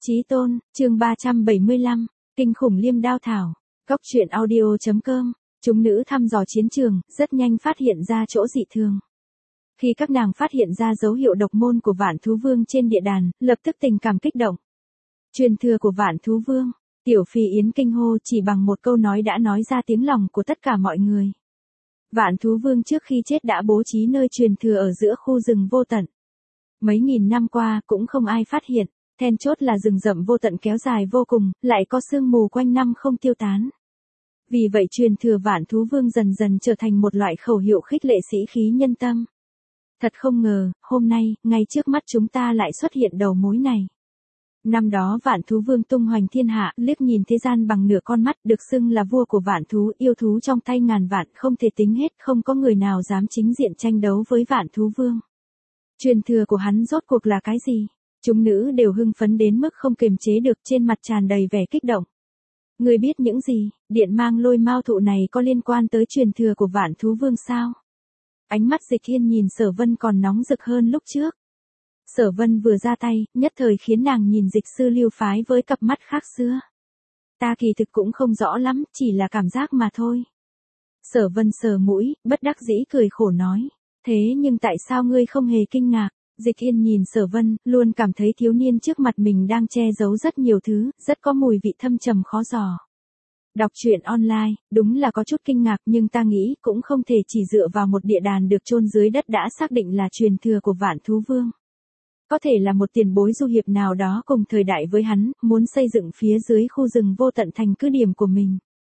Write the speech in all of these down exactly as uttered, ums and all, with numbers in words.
Chí tôn, chương ba trăm bảy mươi lăm, kinh khủng liêm đao thảo. Cốc truyện audio chấm com. Chúng nữ thăm dò chiến trường, rất nhanh phát hiện ra chỗ dị thường. Khi các nàng phát hiện ra dấu hiệu độc môn của Vạn Thú Vương trên địa đàn, lập tức tình cảm kích động. Truyền thừa của Vạn Thú Vương, Tiểu Phi Yến kinh hô chỉ bằng một câu nói đã nói ra tiếng lòng của tất cả mọi người. Vạn Thú Vương trước khi chết đã bố trí nơi truyền thừa ở giữa khu rừng vô tận. Mấy nghìn năm qua cũng không ai phát hiện, then chốt là rừng rậm vô tận kéo dài vô cùng, lại có sương mù quanh năm không tiêu tán. Vì vậy truyền thừa Vạn Thú Vương dần dần trở thành một loại khẩu hiệu khích lệ sĩ khí nhân tâm. Thật không ngờ, hôm nay, ngay trước mắt chúng ta lại xuất hiện đầu mối này. Năm đó Vạn Thú Vương tung hoành thiên hạ, liếc nhìn thế gian bằng nửa con mắt, được xưng là vua của vạn thú, yêu thú trong tay ngàn vạn, không thể tính hết, không có người nào dám chính diện tranh đấu với Vạn Thú Vương. Truyền thừa của hắn rốt cuộc là cái gì? Chúng nữ đều hưng phấn đến mức không kiềm chế được, trên mặt tràn đầy vẻ kích động. Người biết những gì, điện mang lôi mao thụ này có liên quan tới truyền thừa của Vạn Thú Vương sao? Ánh mắt Dịch Hiên nhìn Sở Vân còn nóng rực hơn lúc trước. Sở Vân vừa ra tay, nhất thời khiến nàng nhìn Dịch sư Lưu phái với cặp mắt khác xưa. Ta kỳ thực cũng không rõ lắm, chỉ là cảm giác mà thôi. Sở Vân sờ mũi, bất đắc dĩ cười khổ nói. Thế nhưng tại sao ngươi không hề kinh ngạc? Dịch Hiên nhìn Sở Vân, luôn cảm thấy thiếu niên trước mặt mình đang che giấu rất nhiều thứ, rất có mùi vị thâm trầm khó dò. Đọc truyện online, đúng là có chút kinh ngạc, nhưng ta nghĩ cũng không thể chỉ dựa vào một địa đàn được chôn dưới đất đã xác định là truyền thừa của Vạn Thú Vương. Có thể là một tiền bối du hiệp nào đó cùng thời đại với hắn, muốn xây dựng phía dưới khu rừng vô tận thành cứ điểm của mình.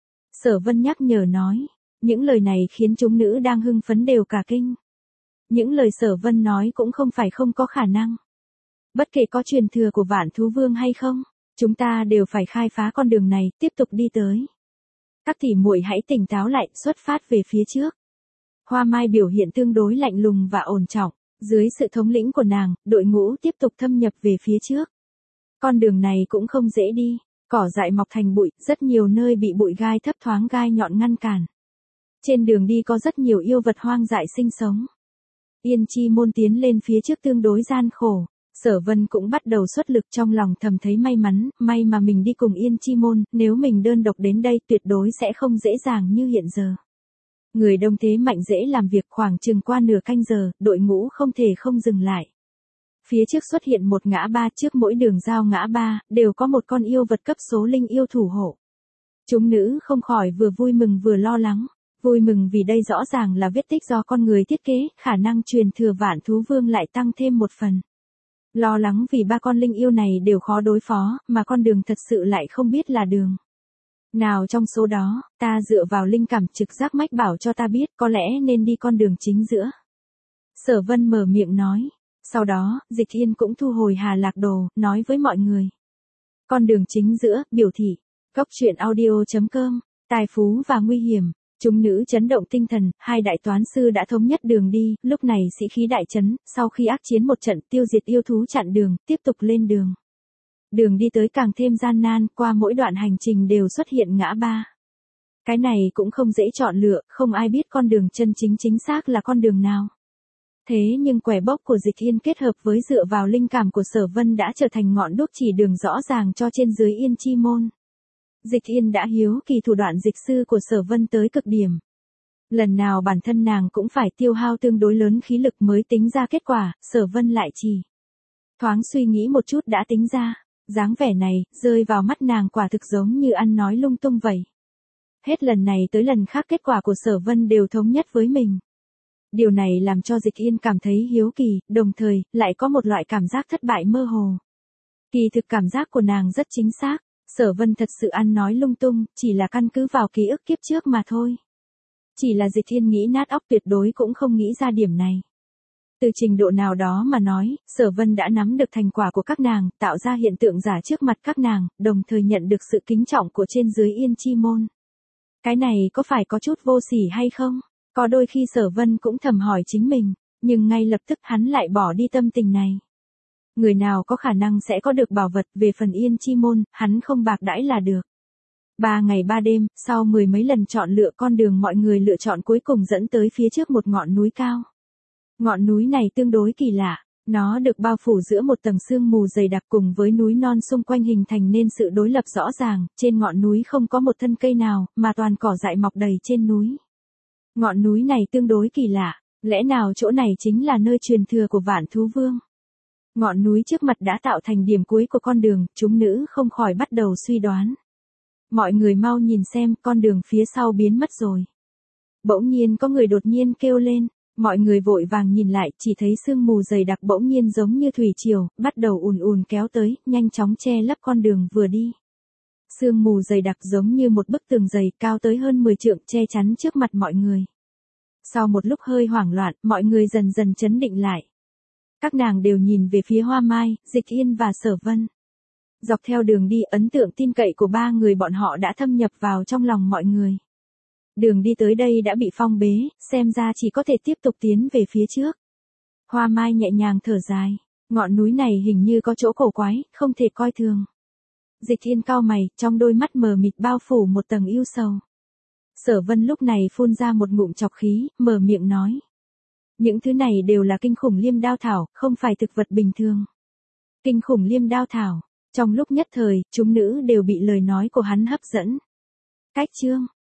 Sở Vân nhắc nhở nói, những lời này khiến chúng nữ đang hưng phấn đều cả kinh. Những lời Sở Vân nói cũng không phải không có khả năng. Bất kể có truyền thừa của Vạn Thú Vương hay không, chúng ta đều phải khai phá con đường này, tiếp tục đi tới. Các tỷ muội hãy tỉnh táo lại, xuất phát về phía trước. Hoa Mai biểu hiện tương đối lạnh lùng và ổn trọng, dưới sự thống lĩnh của nàng, đội ngũ tiếp tục thâm nhập về phía trước. Con đường này cũng không dễ đi, cỏ dại mọc thành bụi, rất nhiều nơi bị bụi gai thấp thoáng gai nhọn ngăn cản. Trên đường đi có rất nhiều yêu vật hoang dại sinh sống. Yên Chi Môn tiến lên phía trước tương đối gian khổ. Sở Vân cũng bắt đầu xuất lực, trong lòng thầm thấy may mắn, may mà mình đi cùng Yên Chi Môn, nếu mình đơn độc đến đây tuyệt đối sẽ không dễ dàng như hiện giờ. Người đông thế mạnh dễ làm việc, khoảng chừng qua nửa canh giờ, đội ngũ không thể không dừng lại. Phía trước xuất hiện một ngã ba, trước mỗi đường giao ngã ba, đều có một con yêu vật cấp số linh yêu thủ hộ. Chúng nữ không khỏi vừa vui mừng vừa lo lắng. Vui mừng vì đây rõ ràng là vết tích do con người thiết kế, khả năng truyền thừa Vạn Thú Vương lại tăng thêm một phần. Lo lắng vì ba con linh yêu này đều khó đối phó, mà con đường thật sự lại không biết là đường nào trong số đó, ta dựa vào linh cảm trực giác mách bảo cho ta biết có lẽ nên đi con đường chính giữa. Sở Vân mở miệng nói. Sau đó, Dịch Hiên cũng thu hồi Hà Lạc Đồ, nói với mọi người. Con đường chính giữa, biểu thị. Cốc truyện audio chấm com, tài phú và nguy hiểm. Chúng nữ chấn động tinh thần, hai đại toán sư đã thống nhất đường đi, lúc này sĩ khí đại chấn, sau khi ác chiến một trận tiêu diệt yêu thú chặn đường, tiếp tục lên đường. Đường đi tới càng thêm gian nan, qua mỗi đoạn hành trình đều xuất hiện ngã ba. Cái này cũng không dễ chọn lựa, không ai biết con đường chân chính chính xác là con đường nào. Thế nhưng quẻ bốc của Dịch Hiên kết hợp với dựa vào linh cảm của Sở Vân đã trở thành ngọn đuốc chỉ đường rõ ràng cho trên dưới Yên Chi Môn. Dịch Hiên đã hiếu kỳ thủ đoạn dịch sư của Sở Vân tới cực điểm. Lần nào bản thân nàng cũng phải tiêu hao tương đối lớn khí lực mới tính ra kết quả, Sở Vân lại chỉ thoáng suy nghĩ một chút đã tính ra, dáng vẻ này, rơi vào mắt nàng quả thực giống như ăn nói lung tung vậy. Hết lần này tới lần khác kết quả của Sở Vân đều thống nhất với mình. Điều này làm cho Dịch Hiên cảm thấy hiếu kỳ, đồng thời, lại có một loại cảm giác thất bại mơ hồ. Kỳ thực cảm giác của nàng rất chính xác. Sở Vân thật sự ăn nói lung tung, chỉ là căn cứ vào ký ức kiếp trước mà thôi. Chỉ là Dịch Hiên nghĩ nát óc tuyệt đối cũng không nghĩ ra điểm này. Từ trình độ nào đó mà nói, Sở Vân đã nắm được thành quả của các nàng, tạo ra hiện tượng giả trước mặt các nàng, đồng thời nhận được sự kính trọng của trên dưới Yên Chi Môn. Cái này có phải có chút vô sỉ hay không? Có đôi khi Sở Vân cũng thầm hỏi chính mình, nhưng ngay lập tức hắn lại bỏ đi tâm tình này. Người nào có khả năng sẽ có được bảo vật, về phần Yên Chi Môn, hắn không bạc đãi là được. Ba ngày ba đêm, sau mười mấy lần chọn lựa con đường mọi người lựa chọn cuối cùng dẫn tới phía trước một ngọn núi cao. Ngọn núi này tương đối kỳ lạ, Nó được bao phủ giữa một tầng sương mù dày đặc cùng với núi non xung quanh hình thành nên sự đối lập rõ ràng, trên ngọn núi không có một thân cây nào, mà toàn cỏ dại mọc đầy trên núi. Ngọn núi này tương đối kỳ lạ, lẽ nào chỗ này chính là nơi truyền thừa của Vạn Thú Vương? Ngọn núi trước mặt đã tạo thành điểm cuối của con đường, chúng nữ không khỏi bắt đầu suy đoán. Mọi người mau nhìn xem, con đường phía sau biến mất rồi. Bỗng nhiên có người đột nhiên kêu lên, mọi người vội vàng nhìn lại, chỉ thấy sương mù dày đặc bỗng nhiên giống như thủy triều, bắt đầu ùn ùn kéo tới, nhanh chóng che lấp con đường vừa đi. Sương mù dày đặc giống như một bức tường dày cao tới hơn mười trượng che chắn trước mặt mọi người. Sau một lúc hơi hoảng loạn, mọi người dần dần chấn định lại. Các nàng đều nhìn về phía Hoa Mai, Dịch Yên và Sở Vân. Dọc theo đường đi, ấn tượng tin cậy của ba người bọn họ đã thâm nhập vào trong lòng mọi người. Đường đi tới đây đã bị phong bế, xem ra chỉ có thể tiếp tục tiến về phía trước. Hoa Mai nhẹ nhàng thở dài, ngọn núi này hình như có chỗ cổ quái, không thể coi thường. Dịch Yên cau mày, trong đôi mắt mờ mịt bao phủ một tầng ưu sầu. Sở Vân lúc này phun ra một ngụm chọc khí, mở miệng nói. Những thứ này đều là kinh khủng liêm đao thảo, không phải thực vật bình thường. Kinh khủng liêm đao thảo, trong lúc nhất thời, chúng nữ đều bị lời nói của hắn hấp dẫn. Cách chương